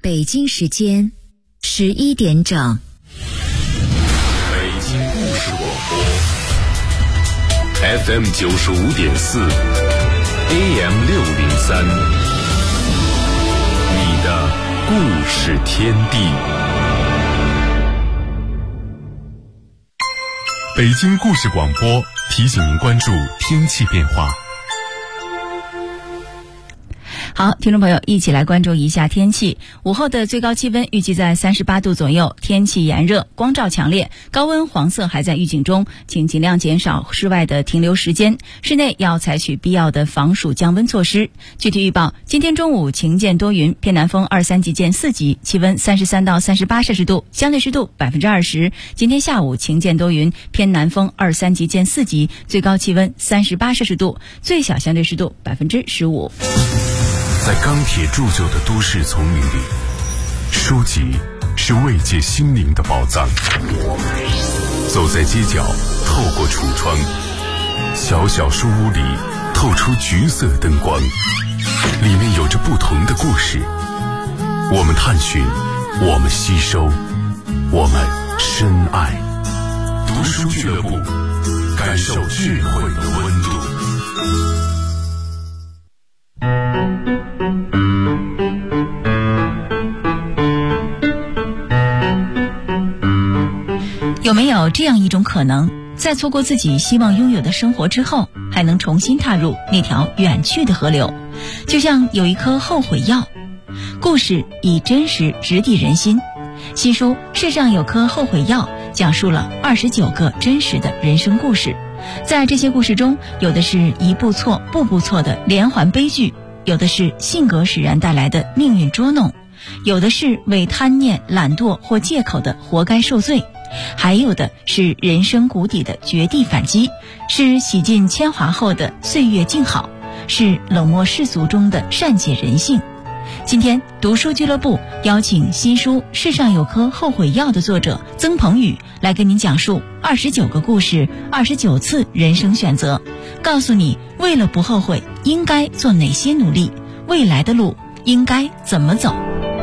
北京时间11点整。 北京故事广播 FM 95.4 AM 603，你的故事天地。北京故事广播提醒您关注天气变化。 好，听众朋友，一起来关注一下天气。午后的最高气温预计在38度左右，天气炎热，光照强烈，高温黄色还在预警中，请尽量减少室外的停留时间，室内要采取必要的防暑降温措施。具体预报：今天中午晴间多云，偏南风2-3级见4级，气温33到38摄氏度，相对湿度20%。今天下午晴间多云，偏南风2-3级见4级，最高气温38摄氏度，最小相对湿度15%。 在钢铁铸就的都市丛林里，书籍是慰藉心灵的宝藏。走在街角，透过橱窗，小小书屋里透出橘色灯光，里面有着不同的故事。我们探寻，我们吸收，我们深爱。读书俱乐部，感受智慧的温度。 有没有这样一种可能，在错过自己希望拥有的生活之后，还能重新踏入那条远去的河流？就像有一颗后悔药。故事以真实直抵人心。新书《世上有颗后悔药》讲述了29个真实的人生故事。在这些故事中，有的是一步错步步错的连环悲剧，有的是性格使然带来的命运捉弄，有的是为贪念、懒惰或借口的活该受罪，还有的是人生谷底的绝地反击，是洗尽铅华后的岁月静好，是冷漠世俗中的善解人性。今天读书俱乐部邀请新书《世上有颗后悔药》的作者曾鹏宇来跟您讲述29个故事，29次人生选择，告诉你为了不后悔应该做哪些努力，未来的路应该怎么走。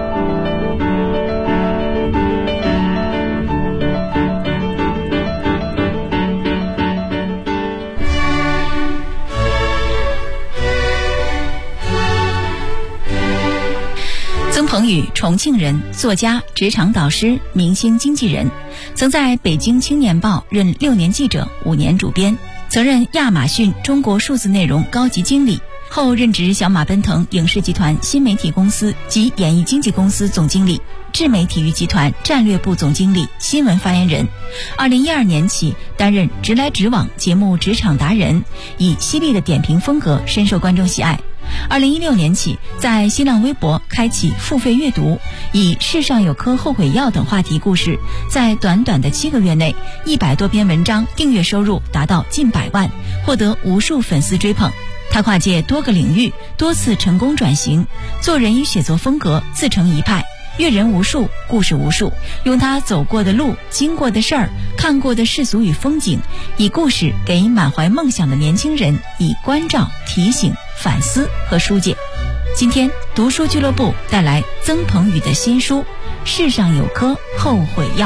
曾鹏宇，重庆人，作家、职场导师、明星经纪人，曾在北京青年报任6年记者、5年主编，曾任亚马逊中国数字内容高级经理，后任职小马奔腾影视集团新媒体公司及演艺经纪公司总经理，智美体育集团战略部总经理、新闻发言人。2012年起担任直来直往节目职场达人，以犀利的点评风格深受观众喜爱。2016年起，在新浪微博开启付费阅读，以世上有颗后悔药等话题故事，在短短的7个月内，100多篇文章订阅收入达到近100万，获得无数粉丝追捧。他跨界多个领域，多次成功转型，做人与写作风格自成一派，阅人无数，故事无数，用他走过的路、经过的事儿、看过的世俗与风景，以故事给满怀梦想的年轻人以关照、提醒、反思和疏解。今天读书俱乐部带来曾鹏宇的新书《世上有颗后悔药》。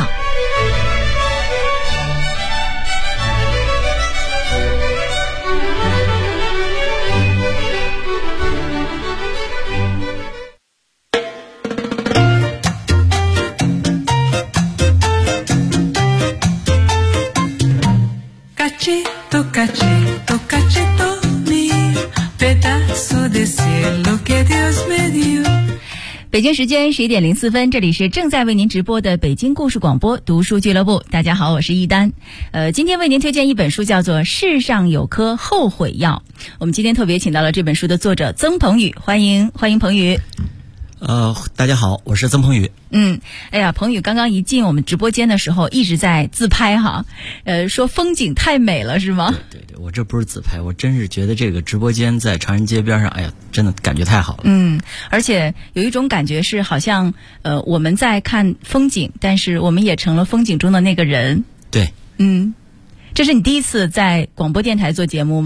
北京时间11点04分，这里是正在为您直播的北京故事广播读书俱乐部。大家好，我是一丹。今天为您推荐一本书，叫做《世上有颗后悔药》。我们今天特别请到了这本书的作者曾鹏宇，欢迎鹏宇。 大家好，我是曾鹏宇。 哎呀，鹏宇刚刚一进我们直播间的时候，一直在自拍哈，说风景太美了，是吗？ 对，我这不是自拍，我真是觉得这个直播间在长安街边上，哎呀，真的感觉太好了。 而且有一种感觉是，好像我们在看风景，但是我们也成了风景中的那个人。 对， 这是你第一次在广播电台做节目吗？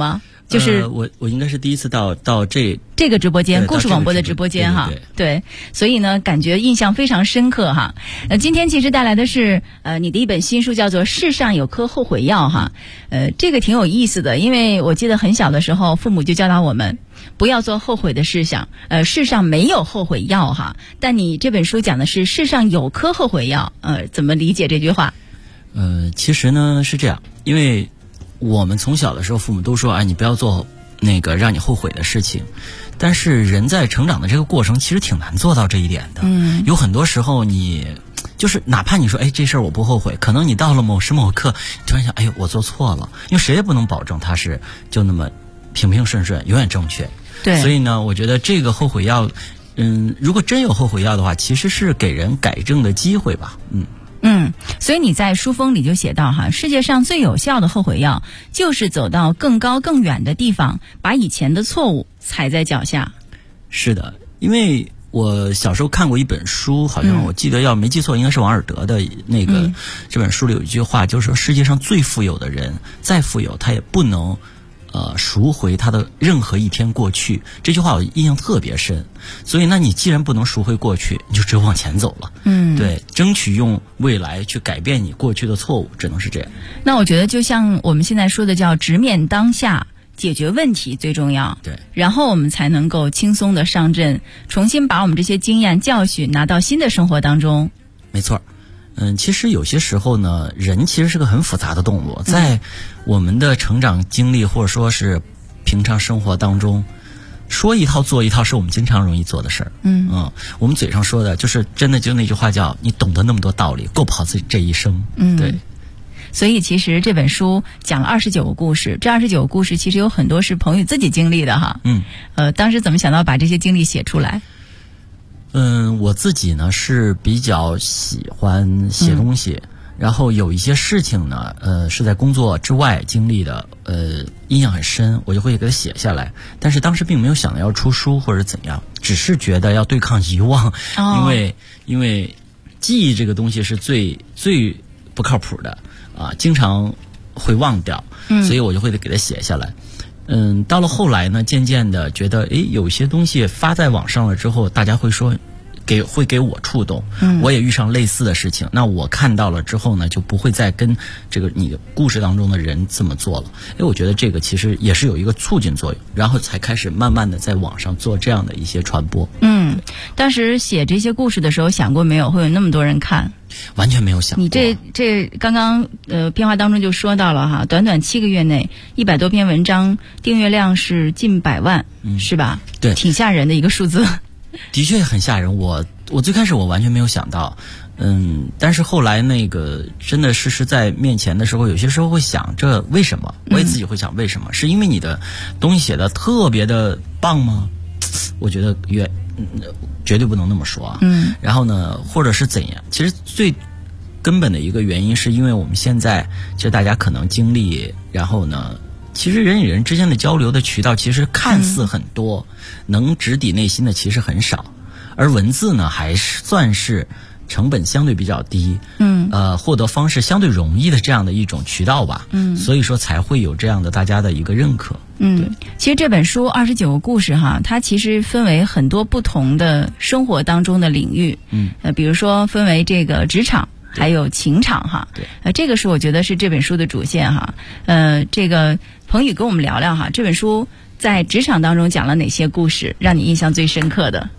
就是我应该是第一次到这个直播间， 对故事广播的直播间哈，对，所以呢，感觉印象非常深刻哈。今天其实带来的是你的一本新书，叫做《世上有颗后悔药》哈。这个挺有意思的，因为我记得很小的时候，父母就教导我们不要做后悔的事项。世上没有后悔药哈，但你这本书讲的是世上有颗后悔药。怎么理解这句话？ 其实呢是这样，因为我们从小的时候，父母都说，你不要做那个让你后悔的事情。但是人在成长的这个过程，其实挺难做到这一点的。有很多时候你就是哪怕你说，这事儿我不后悔，可能你到了某时某刻，突然想，我做错了，因为谁也不能保证他是就那么平平顺顺，永远正确。 对。 所以呢，我觉得这个后悔药，如果真有后悔药的话，其实是给人改正的机会吧。 所以你在书封里就写到哈，世界上最有效的后悔药就是走到更高更远的地方，把以前的错误踩在脚下。 是的，因为我小时候看过一本书，好像我记得要没记错，应该是王尔德的那个这本书里有一句话，就是说世界上最富有的人，再富有他也不能赎回他的任何一天过去。这句话我印象特别深。所以那你既然不能赎回过去，你就只有往前走了。对，争取用未来去改变你过去的错误，只能是这样。 那我觉得就像我们现在说的叫直面当下，解决问题最重要。 对， 然后我们才能够轻松的上阵，重新把我们这些经验教训拿到新的生活当中。 没错。其实有些时候呢，人其实是个很复杂的动物，在我们的成长经历或者说是平常生活当中，说一套做一套是我们经常容易做的事儿。我们嘴上说的就是真的，就那句话叫你懂得那么多道理，够跑自己这一生。对。 所以其实这本书讲了29个故事，这29个故事其实有很多是朋友自己经历的哈。当时怎么想到把这些经历写出来？ 我自己呢是比较喜欢写东西，然后有一些事情呢，是在工作之外经历的，印象很深，我就会给它写下来。但是当时并没有想到要出书或者怎样，只是觉得要对抗遗忘，因为记忆这个东西是最不靠谱的经常会忘掉，所以我就会给它写下来。到了后来呢，渐渐的觉得，有些东西发在网上了之后，大家会说，会给我触动，我也遇上类似的事情，那我看到了之后呢，就不会再跟这个你的故事当中的人这么做了。我觉得这个其实也是有一个促进作用，然后才开始慢慢的在网上做这样的一些传播。 当时写这些故事的时候，想过没有会有那么多人看？ 完全没有想过。 你这刚刚片花当中就说到了哈，短短7个月内100多篇文章，订阅量是近100万，是吧？ 对， 挺吓人的一个数字。 的确很吓人。我最开始我完全没有想到，但是后来那个真的事实在面前的时候，有些时候会想，这为什么？我也自己会想，为什么？是因为你的东西写的特别的棒吗？我觉得绝对不能那么说啊。然后呢，或者是怎样？其实最根本的一个原因，是因为我们现在其实大家可能经历，然后呢，其实人与人之间的交流的渠道其实看似很多，能直抵内心的其实很少，而文字呢还算是成本相对比较低，获得方式相对容易的这样的一种渠道吧，所以说才会有这样的大家的一个认可。 其实这本书29个故事哈，它其实分为很多不同的生活当中的领域，比如说分为这个职场。还有情场哈，这个是我觉得是这本书的主线哈。这个彭宇跟我们聊聊哈，这本书在职场当中讲了哪些故事，让你印象最深刻的？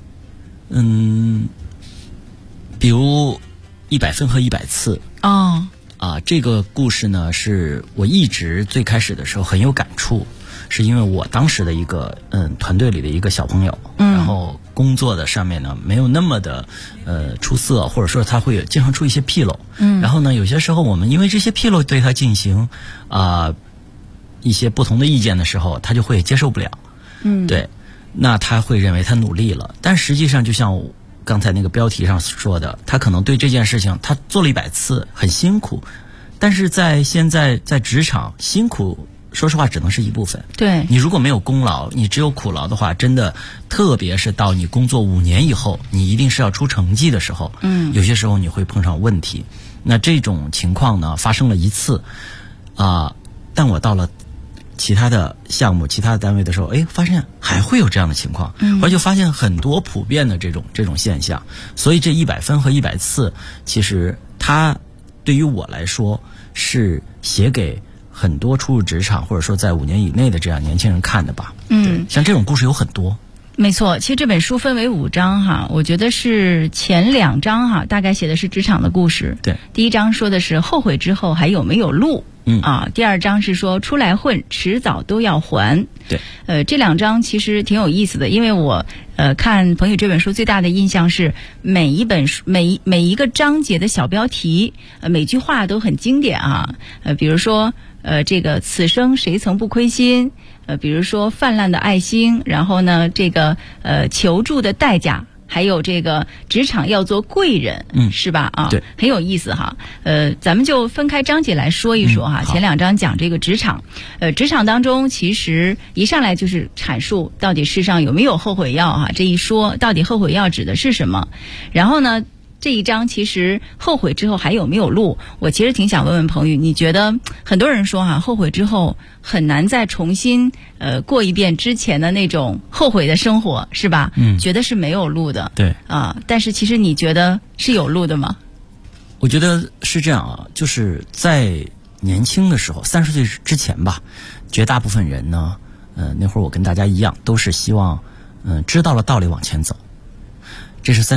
比如100分和100次。这个故事呢，是我一直最开始的时候很有感触，是因为我当时的一个团队里的一个小朋友，然后工作的上面呢没有那么的出色，或者说他会经常出一些纰漏，然后呢有些时候我们因为这些纰漏对他进行一些不同的意见的时候，他就会接受不了，对，那他会认为他努力了，但实际上就像刚才那个标题上说的，他可能对这件事情他做了100次很辛苦，但是现在在职场辛苦说实话只能是一部分。 对， 你如果没有功劳，你只有苦劳的话，真的特别是到你工作5年以后，你一定是要出成绩的时候，有些时候你会碰上问题。那这种情况呢发生了1次但我到了其他的项目、其他的单位的时候，发现还会有这样的情况，后来就发现很多普遍的这种现象。所以这100分和100次，其实它对于我来说是写给很多初入职场或者说在5年以内的这样年轻人看的吧。像这种故事有很多。 没错，其实这本书分为5章哈，我觉得是前2章哈，大概写的是职场的故事。 对， 第1章说的是后悔之后还有没有路。第2章是说出来混，迟早都要还。 对， 这2章其实挺有意思的，因为我看彭宇这本书最大的印象是每一个章节的小标题，每句话都很经典啊。比如说这个此生谁曾不亏心，比如说泛滥的爱心，然后呢这个求助的代价。还有这个职场要做贵人，是吧？ 对， 很有意思哈。咱们就分开章节来说一说哈。前2章讲这个职场，职场当中其实一上来就是阐述到底世上有没有后悔药哈。这一说到底后悔药指的是什么？然后呢，这一章其实后悔之后还有没有路？我其实挺想问问彭宇，你觉得很多人说后悔之后很难再重新过一遍之前的那种后悔的生活，是吧？觉得是没有路的。 对但是其实你觉得是有路的吗？ 我觉得是这样啊，就是在年轻的时候，30岁之前吧，绝大部分人呢，那会儿我跟大家一样，都是希望知道了道理往前走。这是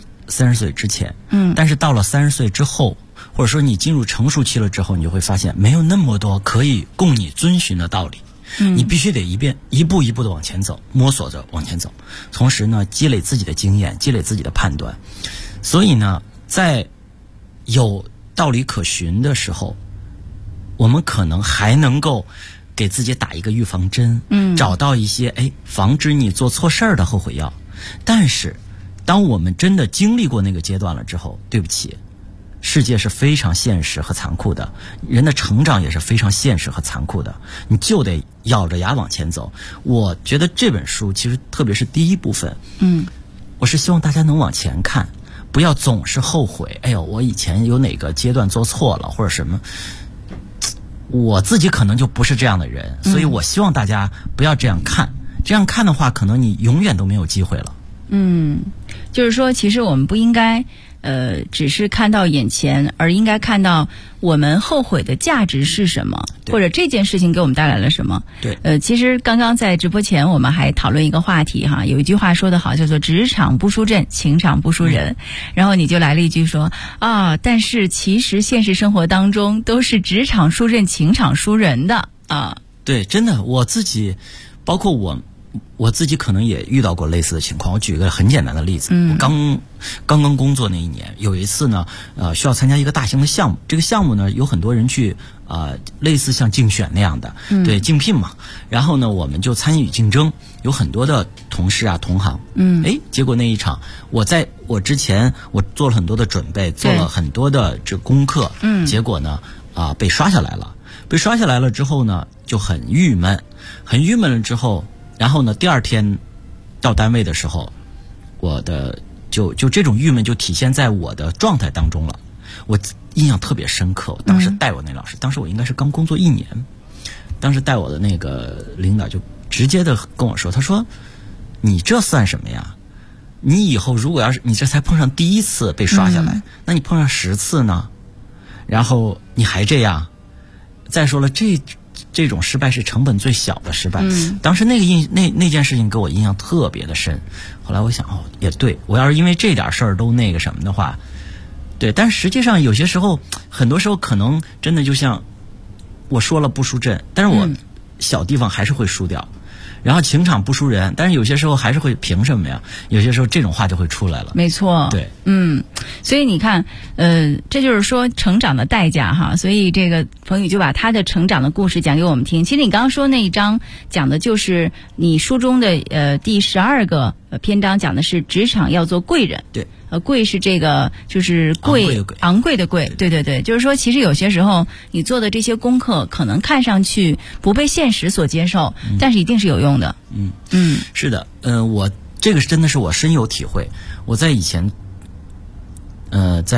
30岁之前，但是到了30岁之后，或者说你进入成熟期了之后，你就会发现没有那么多可以供你遵循的道理，你必须得一步一步的往前走，摸索着往前走，同时呢，积累自己的经验，积累自己的判断。所以呢，在有道理可循的时候，我们可能还能够给自己打一个预防针，找到一些防止你做错事儿的后悔药。但是当我们真的经历过那个阶段了之后，对不起，世界是非常现实和残酷的，人的成长也是非常现实和残酷的，你就得咬着牙往前走。我觉得这本书其实特别是第1部分，我是希望大家能往前看，不要总是后悔，我以前有哪个阶段做错了或者什么。我自己可能就不是这样的人，所以我希望大家不要这样看，这样看的话可能你永远都没有机会了。 就是说其实我们不应该只是看到眼前，而应该看到我们后悔的价值是什么，或者这件事情给我们带来了什么。 对， 其实刚刚在直播前我们还讨论一个话题哈，有一句话说得好，叫做职场不输阵，情场不输人。然后你就来了一句说但是其实现实生活当中都是职场输阵，情场输人的啊。 对，真的，我自己包括我自己可能也遇到过类似的情况。我举一个很简单的例子，我刚刚工作那一年，有一次呢，需要参加一个大型的项目。这个项目呢，有很多人去类似像竞选那样的，对，竞聘嘛。然后呢，我们就参与竞争，有很多的同事同行，结果那一场，我之前我做了很多的准备，做了很多的这功课，结果呢，被刷下来了。被刷下来了之后呢，就很郁闷了之后。然后呢，第2天到单位的时候，我的就这种郁闷就体现在我的状态当中了。我印象特别深刻，我当时带我那老师，当时我应该是刚工作1年，当时带我的那个领导就直接的跟我说，他说：“你这算什么呀？你以后如果要是你这才碰上第1次被刷下来，那你碰上10次呢？然后你还这样，再说了这种失败是成本最小的失败。当时那件事情给我印象特别的深。后来我想，也对，我要是因为这点事儿都那个什么的话，对。但实际上有些时候，很多时候可能真的就像我说了不输阵，但是我小地方还是会输掉。然后情场不输人，但是有些时候还是会凭什么呀？有些时候这种话就会出来了。 没错， 对， 所以你看，这就是说成长的代价哈。所以这个彭宇就把他的成长的故事讲给我们听。其实你刚刚说那一章讲的就是你书中的第12个篇章，讲的是职场要做贵人。 对。 贵是这个就是昂贵的贵，对，就是说其实有些时候你做的这些功课可能看上去不被现实所接受，但是一定是有用的。 是的，这个真的是我深有体会。我在以前在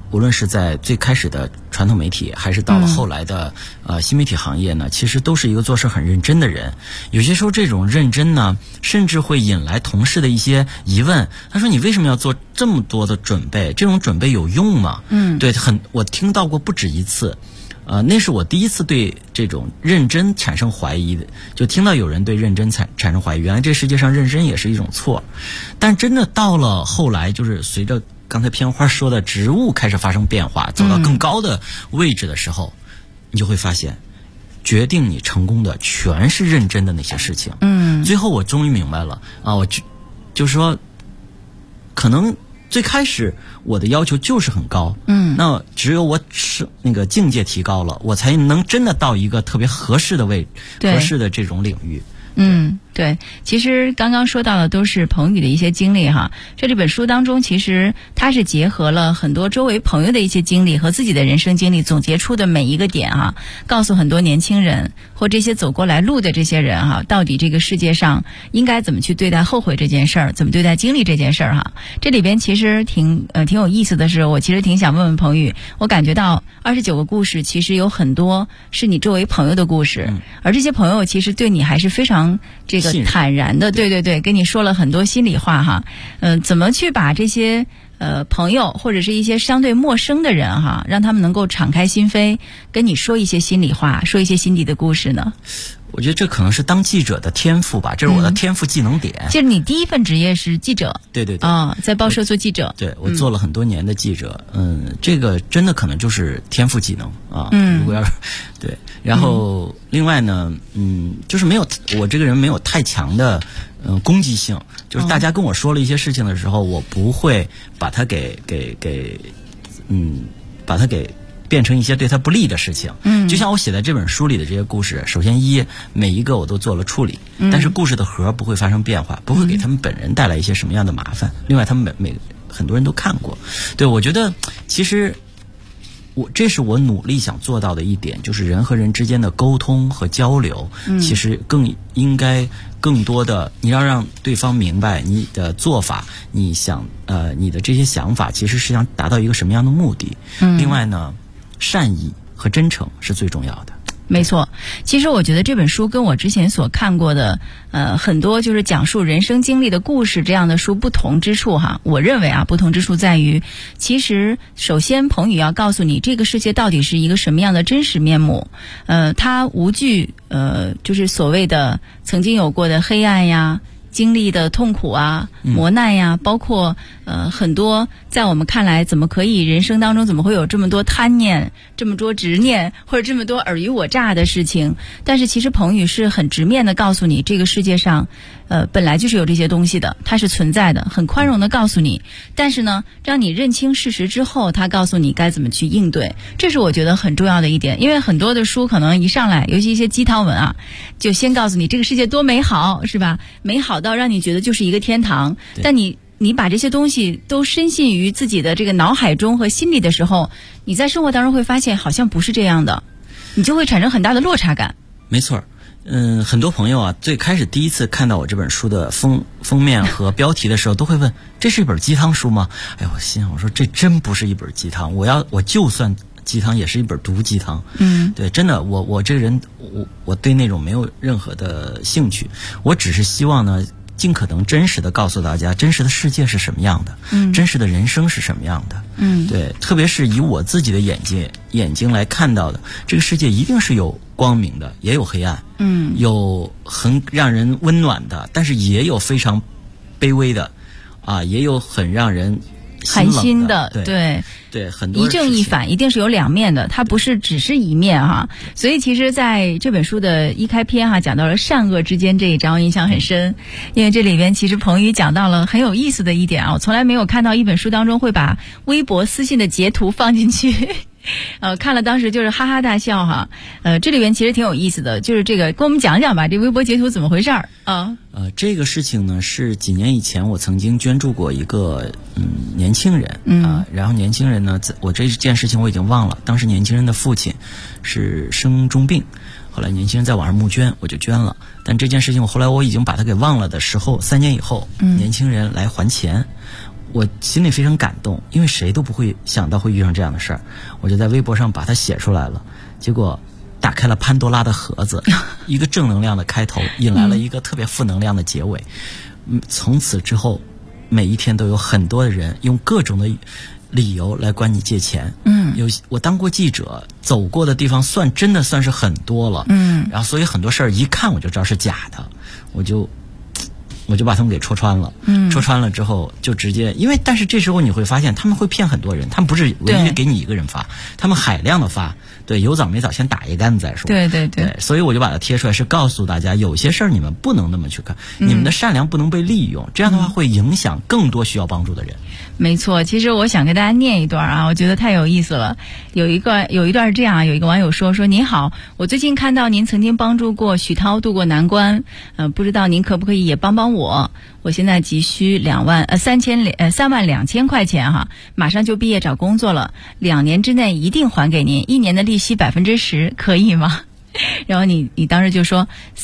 无论是在最开始的传统媒体，还是到了后来的新媒体行业呢，其实都是一个做事很认真的人。有些时候这种认真呢，甚至会引来同事的一些疑问。他说：“你为什么要做这么多的准备？这种准备有用吗？”对，我听到过不止一次。那是我第一次对这种认真产生怀疑的，就听到有人对认真产生怀疑，原来这世界上认真也是一种错。但真的到了后来，就是随着刚才片花说的职务开始发生变化，走到更高的位置的时候，你就会发现，决定你成功的全是认真的那些事情。最后我终于明白了啊，我就是说，可能最开始我的要求就是很高，那只有我那个境界提高了，我才能真的到一个特别合适的合适的这种领域。 对，其实刚刚说到的都是彭宇的一些经历哈。这本书当中，其实他是结合了很多周围朋友的一些经历和自己的人生经历，总结出的每一个点哈，告诉很多年轻人或这些走过来路的这些人哈，到底这个世界上应该怎么去对待后悔这件事儿，怎么对待经历这件事儿哈。这里边其实挺有意思的是，我其实挺想问问彭宇，我感觉到29个故事其实有很多是你周围朋友的故事，而这些朋友其实对你还是非常这个坦然的，对，跟你说了很多心里话哈。怎么去把这些朋友或者是一些相对陌生的人哈，让他们能够敞开心扉，跟你说一些心里话，说一些心底的故事呢？ 我觉得这可能是当记者的天赋吧，这是我的天赋技能点。 就是你第一份职业是记者， 对在报社做记者。 对，我做了很多年的记者，这个真的可能就是天赋技能啊。如果要是对，然后另外呢，就是我这个人没有太强的攻击性，就是大家跟我说了一些事情的时候，我不会把它把它给变成一些对他不利的事情。就像我写在这本书里的这些故事，首先每一个我都做了处理，但是故事的核不会发生变化，不会给他们本人带来一些什么样的麻烦。另外他们很多人都看过。对，我觉得其实这是我努力想做到的一点，就是人和人之间的沟通和交流，其实应该更多的，你要让对方明白你的做法，你的这些想法其实是想达到一个什么样的目的。另外呢，善意和真诚是最重要的。 没错，其实我觉得这本书跟我之前所看过的很多就是讲述人生经历的故事这样的书不同之处哈。我认为不同之处在于，其实首先彭宇要告诉你这个世界到底是一个什么样的真实面目，他无惧就是所谓的曾经有过的黑暗呀，经历的痛苦啊，磨难呀，包括很多在我们看来怎么可以人生当中怎么会有这么多贪念，这么多执念，或者这么多尔虞我诈的事情。但是其实彭宇是很直面的告诉你，这个世界上本来就是有这些东西的，它是存在的，很宽容的告诉你。但是呢，让你认清事实之后，他告诉你该怎么去应对，这是我觉得很重要的一点。因为很多的书可能一上来，尤其一些鸡汤文就先告诉你这个世界多美好，是吧？美好到让你觉得就是一个天堂。但你把这些东西都深信于自己的这个脑海中和心里的时候，你在生活当中会发现好像不是这样的，你就会产生很大的落差感。 没错。很多朋友最开始第一次看到我这本书的封面和标题的时候，都会问这是一本鸡汤书吗？哎呦，我心想，我说这真不是一本鸡汤，我就算鸡汤也是一本毒鸡汤。对，真的，我这个人我对那种没有任何的兴趣，我只是希望呢，尽可能真实的告诉大家，真实的世界是什么样的，真实的人生是什么样的。对，特别是以我自己的眼睛来看到的，这个世界一定是有光明的，也有黑暗，有很让人温暖的，但是也有非常卑微的，也有很让人寒心的， 对，很多一正一反，一定是有两面的，它不是只是一面哈。所以其实在这本书的一开篇讲到了善恶之间这一章，我印象很深。因为这里边其实彭宇讲到了很有意思的一点我从来没有看到一本书当中会把微博私信的截图放进去。看了当时就是哈哈大笑哈。这里边其实挺有意思的，就是这个跟我们讲讲吧，这微博截图怎么回事啊？ 这个事情呢是几年以前我曾经捐助过一个年轻人然后年轻人呢，我这件事情我已经忘了，当时年轻人的父亲是生重病，后来年轻人在网上募捐，我就捐了。但这件事情后来我已经把它给忘了的时候，3年以后，年轻人来还钱。 我心里非常感动，因为谁都不会想到会遇上这样的事儿，我就在微博上把它写出来了，结果打开了潘多拉的盒子，一个正能量的开头，引来了一个特别负能量的结尾。从此之后，每一天都有很多的人用各种的理由来管你借钱。我当过记者，走过的地方真的算是很多了。然后所以很多事儿一看我就知道是假的，我就把他们给戳穿了。戳穿了之后就直接，但是这时候你会发现他们会骗很多人，他们不是唯一给你一个人发，他们海量的发。对，有早没早先打一竿子再说。对，所以我就把它贴出来，是告诉大家有些事儿你们不能那么去看，你们的善良不能被利用，这样的话会影响更多需要帮助的人。 没错，其实我想跟大家念一段啊，我觉得太有意思了。有一段是这样，有一个网友说您好，我最近看到您曾经帮助过许涛渡过难关，不知道您可不可以也帮帮我？我现在急需32000块钱哈，马上就毕业找工作了，2年之内一定还给您，1年的利息10%，可以吗？然后你当时就说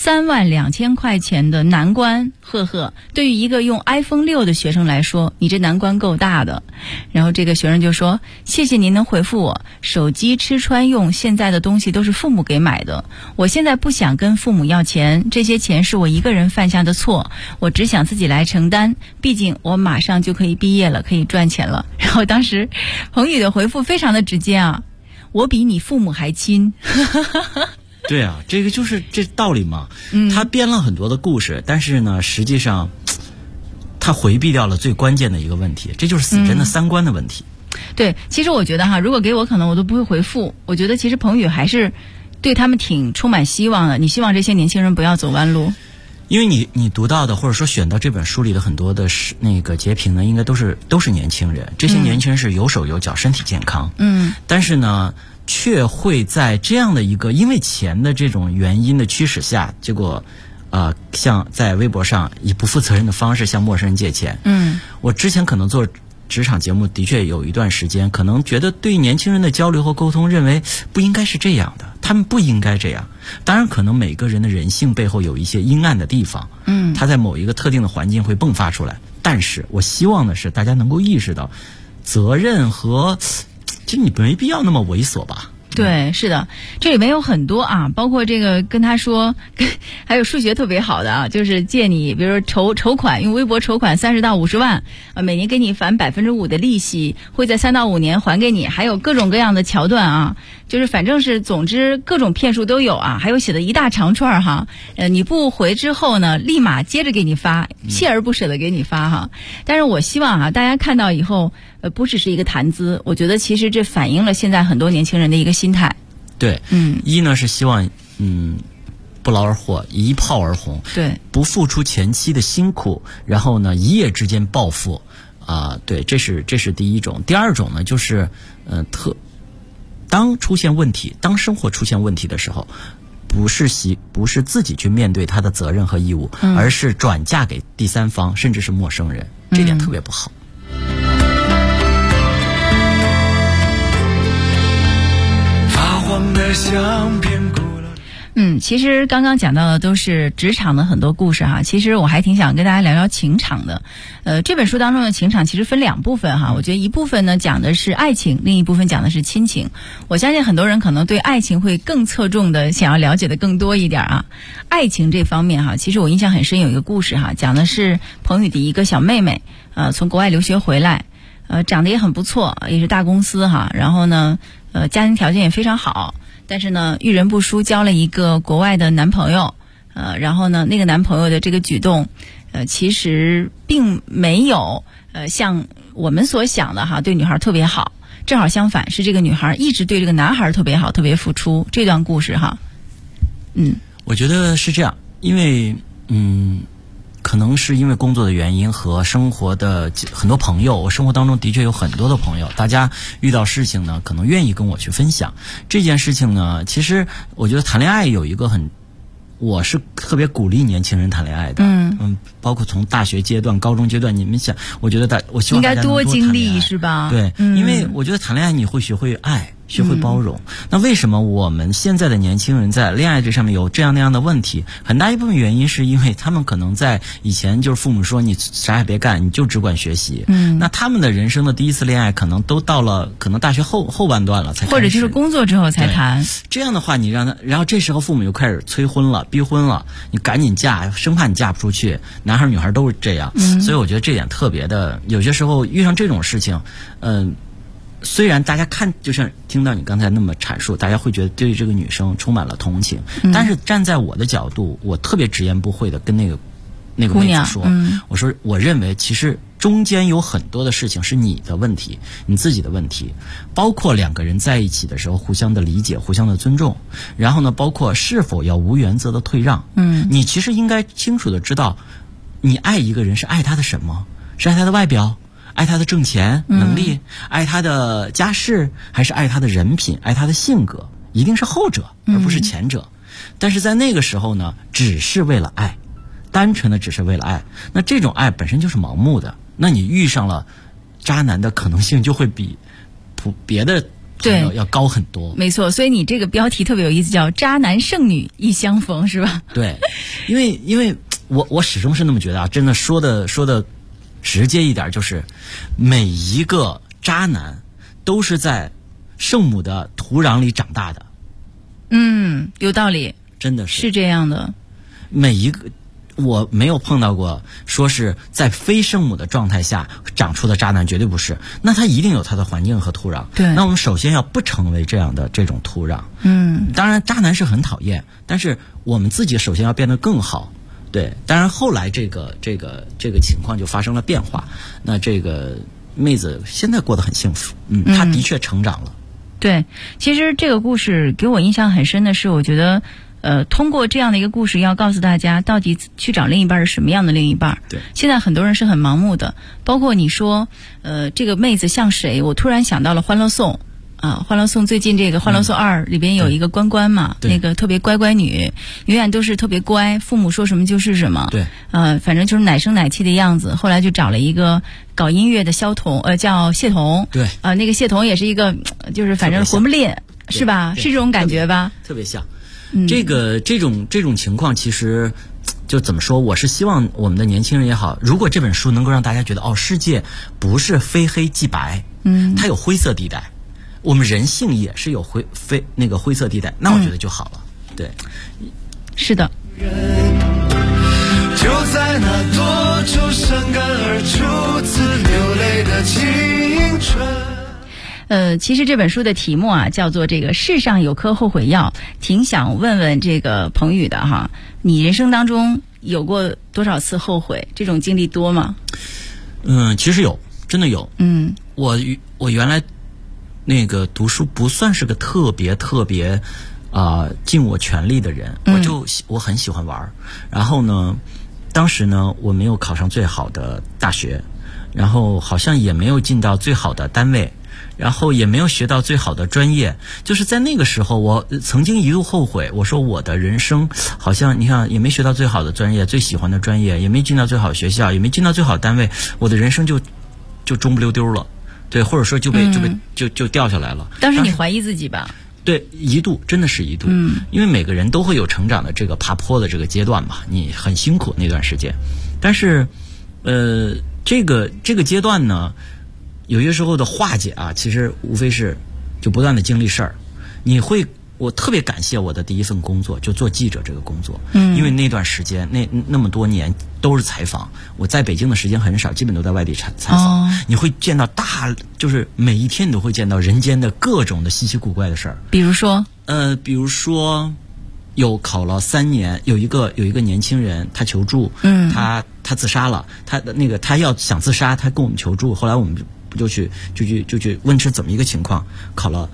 32000块钱的难关，对于一个用 iPhone 6的学生来说，你这难关够大的。然后这个学生就说，谢谢您能回复我，手机吃穿用现在的东西都是父母给买的，我现在不想跟父母要钱，这些钱是我一个人犯下的错，我只想自己来承担，毕竟我马上就可以毕业了，可以赚钱了。然后当时彭宇的回复非常的直接啊，我比你父母还亲。 对啊，这个就是这道理嘛。他编了很多的故事，但是呢，实际上他回避掉了最关键的一个问题，这就是死人的三观的问题。 对，其实我觉得如果给我，可能我都不会回复。我觉得其实彭宇还是对他们挺充满希望的。你希望这些年轻人不要走弯路？ 因为你读到的或者说选到这本书里的很多的那个截屏呢，应该都是年轻人，这些年轻人是有手有脚，身体健康。但是呢，却会在这样的一个因为钱的这种原因的驱使下，结果像在微博上以不负责任的方式向陌生人借钱。我之前可能做职场节目的确有一段时间，可能觉得对年轻人的交流和沟通认为不应该是这样的，他们不应该这样。当然可能每个人的人性背后有一些阴暗的地方，他在某一个特定的环境会迸发出来。但是我希望的是大家能够意识到责任和其实你没必要那么猥琐吧。 对，是的，这里面有很多啊，包括这个跟他说，还有数学特别好的啊，就是借你，比如说筹款，用微博筹款30到50万，每年给你返5%的利息，会在3到5年还给你，还有各种各样的桥段啊，就是反正是总之各种骗术都有啊，还有写的一大长串哈，你不回之后呢，立马接着给你发，锲而不舍的给你发哈。但是我希望大家看到以后，不只是一个谈资，我觉得其实这反映了现在很多年轻人的一个心态。 对，一呢是希望不劳而获，一炮而红， 对， 不付出前期的辛苦，然后呢一夜之间暴富对，这是第一种。第二种呢就是当出现问题，当生活出现问题的时候，不是自己去面对他的责任和义务，而是转嫁给第三方，甚至是陌生人，这点特别不好。 其实刚刚讲到的都是职场的很多故事哈，其实我还挺想跟大家聊聊情场的。这本书当中的情场其实分2部分哈，我觉得一部分呢讲的是爱情，另一部分讲的是亲情。我相信很多人可能对爱情会更侧重的想要了解的更多一点啊。爱情这方面哈，其实我印象很深，有一个故事哈，讲的是彭宇的一个小妹妹，从国外留学回来，长得也很不错，也是大公司哈，然后呢家庭条件也非常好，但是呢遇人不淑，交了一个国外的男朋友，然后呢那个男朋友的这个举动其实并没有像我们所想的哈对女孩特别好，正好相反，是这个女孩一直对这个男孩特别好，特别付出。这段故事哈我觉得是这样，因为可能是因为工作的原因和生活的很多朋友，我生活当中的确有很多的朋友，大家遇到事情呢可能愿意跟我去分享这件事情呢。其实我觉得谈恋爱有一个我是特别鼓励年轻人谈恋爱的，包括从大学阶段、高中阶段，你们想，我觉得我希望大家能多谈恋爱， 应该多经历是吧？ 对，因为我觉得谈恋爱你会学会爱， 学会包容。那为什么我们现在的年轻人在恋爱这上面有这样那样的问题？很大一部分原因是因为他们可能在以前就是父母说你啥也别干，你就只管学习。那他们的人生的第一次恋爱可能都到了可能大学后半段了才开始， 或者就是工作之后才谈。 这样的话你让他，然后这时候父母就开始催婚了，逼婚了，你赶紧嫁，生怕你嫁不出去，男孩女孩都是这样。所以我觉得这点特别的，有些时候遇上这种事情，虽然大家看，就像听到你刚才那么阐述，大家会觉得对这个女生充满了同情，但是站在我的角度，我特别直言不讳的跟那个妹子说，我说我认为其实中间有很多的事情是你的问题，你自己的问题，包括两个人在一起的时候互相的理解，互相的尊重，然后呢，包括是否要无原则的退让。你其实应该清楚的知道，你爱一个人是爱他的什么？是爱他的外表？爱他的挣钱能力，爱他的家世，还是爱他的人品，爱他的性格？一定是后者，而不是前者。但是在那个时候呢，只是为了爱，单纯的只是为了爱，那这种爱本身就是盲目的，那你遇上了渣男的可能性就会比别的朋友要高很多。 没错，所以你这个标题特别有意思，叫渣男剩女亦相逢，是吧？ 对，因为我始终是那么觉得啊，真的说的直接一点，就是每一个渣男都是在圣母的土壤里长大的。 有道理， 真的是这样的。 每一个我没有碰到过说是在非圣母的状态下长出的渣男，绝对不是。那他一定有他的环境和土壤。 对， 那我们首先要不成为这种土壤。当然渣男是很讨厌，但是我们自己首先要变得更好。对，当然后来这个情况就发生了变化。那这个妹子现在过得很幸福，她的确成长了。 对，其实这个故事给我印象很深的是，我觉得通过这样的一个故事，要告诉大家到底去找另一半是什么样的另一半。 对， 现在很多人是很盲目的，包括你说这个妹子像谁，我突然想到了《欢乐颂》。欢乐颂最近这个《欢乐颂2》里边有一个关关嘛，那个特别乖乖女，永远都是特别乖，父母说什么就是什么。 对， 反正就是奶声奶气的样子。后来就找了一个搞音乐的叫谢童。 对， 那个谢童也是一个，就是反正混不吝，是吧？是这种感觉吧？ 特别像。这种情况其实。就怎么说，我是希望我们的年轻人也好，如果这本书能够让大家觉得世界不是非黑即白，它有灰色地带，我们人性也是有灰色地带，那我觉得就好了。对， 是的。 就在那多愁善感而初次流泪的青春。 其实这本书的题目叫做这个世上有颗后悔药，挺想问问这个彭宇的哈，你人生当中有过多少次后悔？这种经历多吗？ 其实有，真的有。我原来那个读书不算是个特别尽我全力的人，我很喜欢玩，然后呢，当时呢我没有考上最好的大学，然后好像也没有进到最好的单位。然后也没有学到最好的专业，就是在那个时候我曾经一度后悔，我说我的人生好像你看也没学到最好的专业，最喜欢的专业，也没进到最好的学校，也没进到最好的单位，我的人生就中不溜丢了。对，或者说就掉下来了。 当时你怀疑自己吧？ 对，一度真的是一度。因为每个人都会有成长的这个爬坡的这个阶段嘛，你很辛苦那段时间。但是这个阶段呢，有些时候的化解其实无非是就不断的经历事儿。我特别感谢我的第一份工作，就做记者这个工作。因为那段时间那么多年都是采访，我在北京的时间很少，基本都在外地采访。你会见到就是每一天你都会见到人间的各种的稀奇古怪的事儿。 比如说有考了3年，有一个年轻人他求助，他自杀了，他要想自杀，他跟我们求助，后来我们就去问是怎么一个情况，考了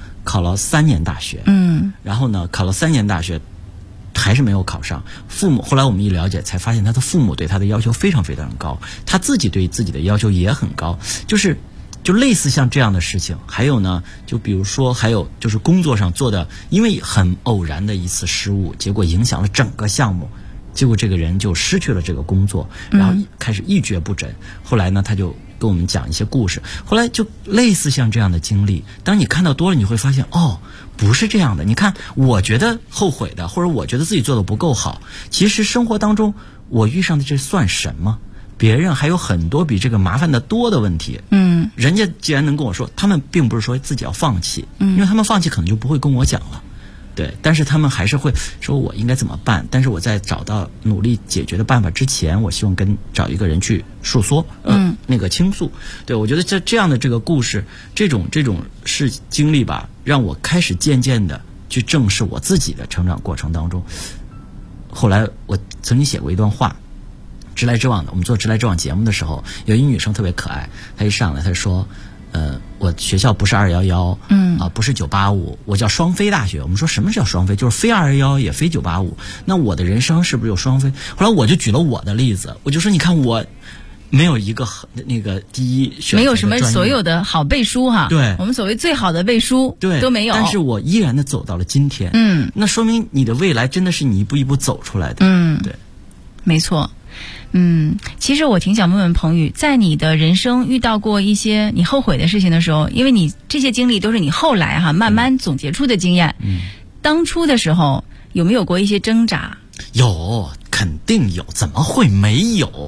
3年大学，然后呢考了3年大学还是没有考上，后来我们一了解才发现他的父母对他的要求非常非常高，他自己对自己的要求也很高，就类似像这样的事情。还有呢，就比如说还有就是工作上做的，因为很偶然的一次失误，结果影响了整个项目， 结果这个人就失去了这个工作，然后开始一蹶不振。后来呢，他就跟我们讲一些故事，后来就类似像这样的经历，当你看到多了，你会发现不是这样的。你看，我觉得后悔的，或者我觉得自己做的不够好，其实生活当中我遇上的这算什么？别人还有很多比这个麻烦的多的问题。人家既然能跟我说，他们并不是说自己要放弃，因为他们放弃可能就不会跟我讲了。对，但是他们还是会说我应该怎么办，但是我在找到努力解决的办法之前，我希望找一个人去诉说，那个倾诉。对，我觉得这样的这个故事，这种是经历吧，让我开始渐渐的去正视我自己的成长过程当中。后来我曾经写过一段话，直来直往的，我们做直来直往节目的时候，有一女生特别可爱，她一上来她说我学校不是211，不是985，我叫双非大学。我们说什么叫双非？就是非211也非985。那我的人生是不是有双非？后来我就举了我的例子，我就说你看我没有一个那个第一选择的专业， 没有什么所有的好背书哈。 对， 我们所谓最好的背书都没有， 但是我依然的走到了今天。那说明你的未来真的是你一步一步走出来的。对， 没错。其实我挺想问问彭宇，在你的人生遇到过一些你后悔的事情的时候，因为你这些经历都是你后来慢慢总结出的经验，当初的时候有没有过一些挣扎？ 有，肯定有，怎么会没有？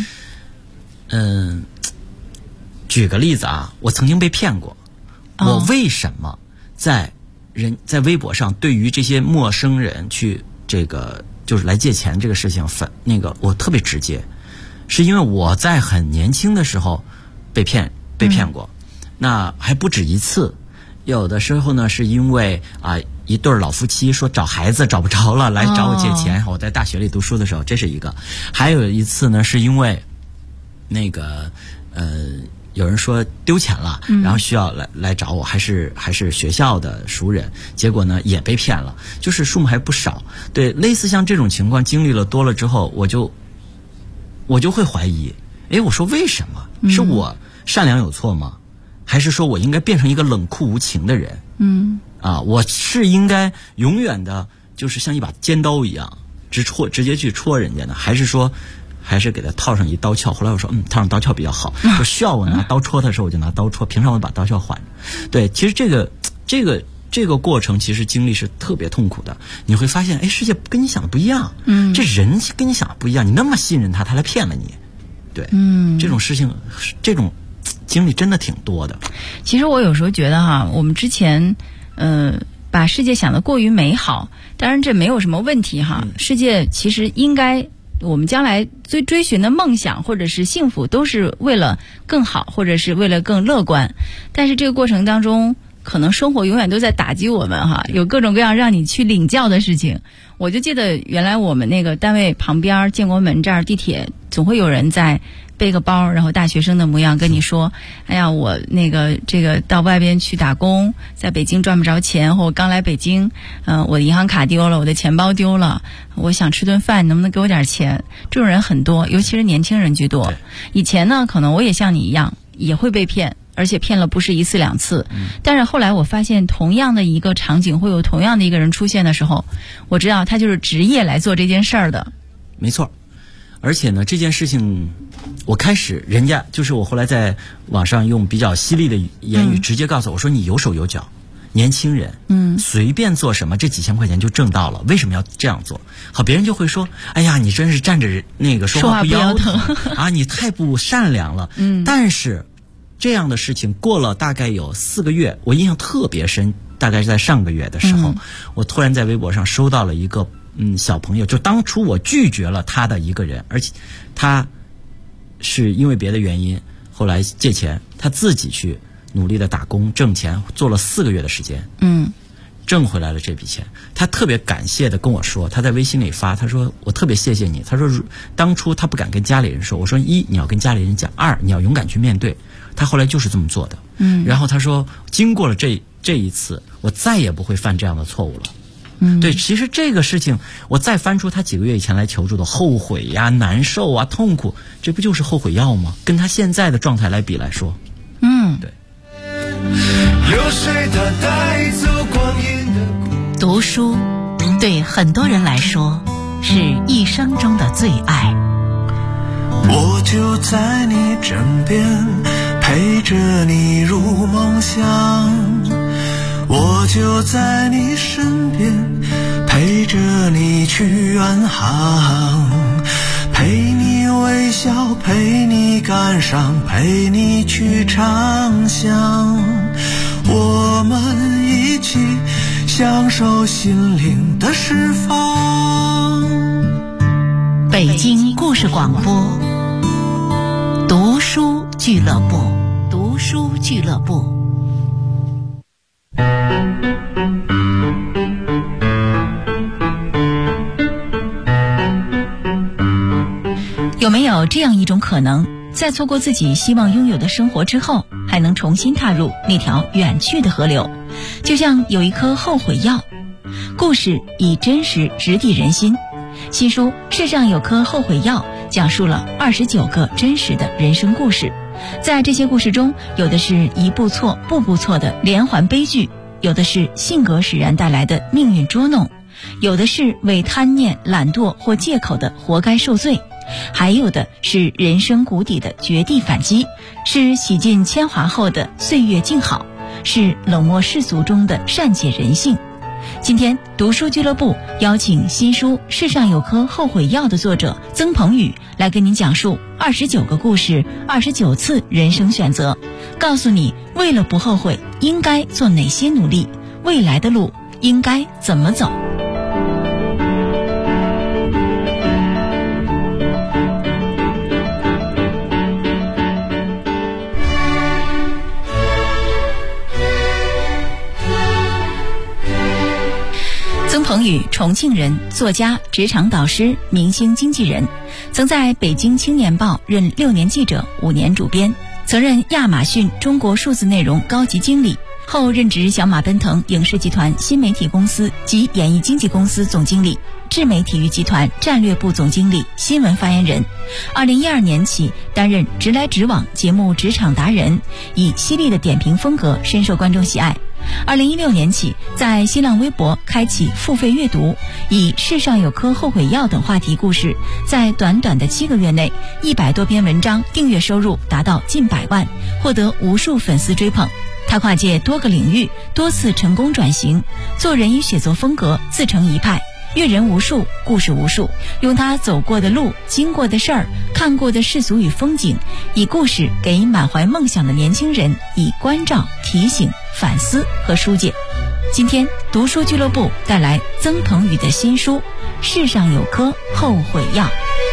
举个例子啊，我曾经被骗过。我为什么在微博上对于这些陌生人去就是来借钱这个事情我特别直接，是因为我在很年轻的时候被骗过，那还不止一次。有的时候呢是因为一对老夫妻说找孩子找不着了，来找我借钱。我在大学里读书的时候，这是一个。还有一次呢是因为有人说丢钱了，然后需要来找我，还是学校的熟人，结果呢也被骗了，就是数目还不少。对，类似像这种情况经历了多了之后，我就会怀疑，我说为什么？是我善良有错吗？还是说我应该变成一个冷酷无情的人？我是应该永远的就是像一把尖刀一样直接去戳人家呢？还是说还是给他套上一刀鞘？后来我说套上刀鞘比较好，就需要我拿刀戳他的时候我就拿刀戳，平常我把刀鞘还着。对，其实这个过程其实经历是特别痛苦的。你会发现世界跟你想的不一样，这人跟你想的不一样，你那么信任他来骗了你。对，这种事情这种经历真的挺多的。 其实我有时候觉得我们之前把世界想得过于美好，当然这没有什么问题世界其实应该我们将来追寻的梦想或者是幸福都是为了更好，或者是为了更乐观。但是这个过程当中可能生活永远都在打击我们有各种各样让你去领教的事情。我就记得原来我们那个单位旁边建国门这儿地铁总会有人在背个包，然后大学生的模样跟你说，哎呀我这个到外边去打工，在北京赚不着钱，或我刚来北京我的银行卡丢了，我的钱包丢了，我想吃顿饭，能不能给我点钱？这种人很多，尤其是年轻人居多。以前呢可能我也像你一样也会被骗，而且骗了不是一次两次。但是后来我发现同样的一个场景会有同样的一个人出现的时候，我知道他就是职业来做这件事儿的。 没错。而且呢这件事情我开始人家就是我后来在网上用比较犀利的言语直接告诉我说，你有手有脚，年轻人随便做什么这几千块钱就挣到了，为什么要这样做？好，别人就会说，哎呀你真是站着说话不腰疼你太不善良了。但是这样的事情过了大概有4个月，我印象特别深，大概是在上个月的时候，我突然在微博上收到了一个小朋友，就当初我拒绝了他的一个人，而且他是因为别的原因后来借钱，他自己去努力的打工挣钱，做了4个月的时间，挣回来了这笔钱。他特别感谢的跟我说，他在微信里发，他说我特别谢谢你，他说当初他不敢跟家里人说，我说1你要跟家里人讲，2你要勇敢去面对。他后来就是这么做的。然后他说经过了这一次，我再也不会犯这样的错误了。对，其实这个事情我再翻出他几个月以前来求助的后悔呀、难受啊、痛苦，这不就是后悔药吗？跟他现在的状态来比来说，对。 有谁他带走光阴的读书对很多人来说是一生中的最爱。 我就在你枕边，陪着你入梦乡。我就在你身边，陪着你去远航。陪你微笑，陪你感伤，陪你去畅想。我们一起享受心灵的释放。 北京故事广播，读书俱乐部，读书俱乐部。有没有这样一种可能，在错过自己希望拥有的生活之后，还能重新踏入那条远去的河流？就像有一颗后悔药。故事以真实直抵人心。新书《世上有颗后悔药》讲述了29个真实的人生故事。在这些故事中，有的是一步错步步错的连环悲剧，有的是性格使然带来的命运捉弄，有的是为贪念、懒惰或借口的活该受罪，还有的是人生谷底的绝地反击，是洗尽铅华后的岁月静好，是冷漠世俗中的善解人性。今天读书俱乐部邀请新书《世上有颗后悔药》的作者曾鹏宇来跟您讲述29个故事，29次人生选择，告诉你为了不后悔应该做哪些努力，未来的路应该怎么走。曾鹏宇，重庆人，作家、职场导师、明星经纪人，曾在北京青年报任6年记者、5年主编，曾任亚马逊中国数字内容高级经理，后任职小马奔腾影视集团新媒体公司及演艺经纪公司总经理，智美体育集团战略部总经理、新闻发言人。2012年起担任直来直往节目职场达人，以犀利的点评风格深受观众喜爱。2016年起，在新浪微博开启付费阅读，以世上有颗后悔药等话题故事，在短短的7个月内，100多篇文章订阅收入达到近100万，获得无数粉丝追捧。他跨界多个领域，多次成功转型，做人与写作风格自成一派，阅人无数，故事无数，用他走过的路、经过的事儿、看过的世俗与风景，以故事给满怀梦想的年轻人以关照、提醒、反思和疏解。今天读书俱乐部带来曾鹏宇的新书《世上有颗后悔药》。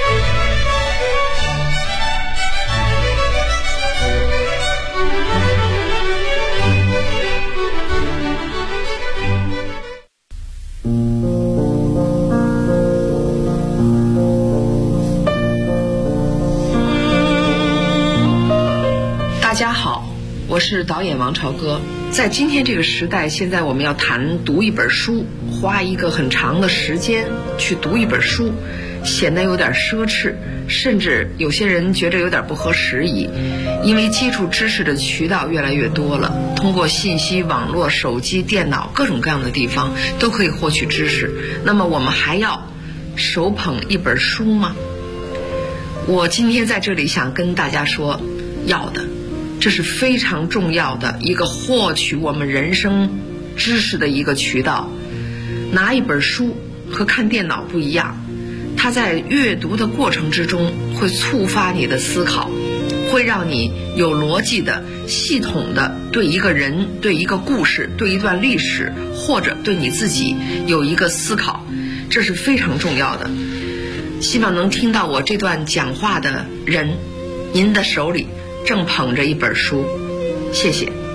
大家好，我是导演王朝歌。在今天这个时代，现在我们要谈读一本书，花一个很长的时间去读一本书，显得有点奢侈，甚至有些人觉得有点不合时宜。因为接触知识的渠道越来越多了，通过信息网络、手机、电脑各种各样的地方都可以获取知识，那么我们还要手捧一本书吗？我今天在这里想跟大家说，要的，这是非常重要的一个获取我们人生知识的一个渠道。拿一本书和看电脑不一样，它在阅读的过程之中会触发你的思考，会让你有逻辑的、系统的对一个人、对一个故事、对一段历史，或者对你自己有一个思考，这是非常重要的。希望能听到我这段讲话的人，您的手里正捧着一本书，谢谢。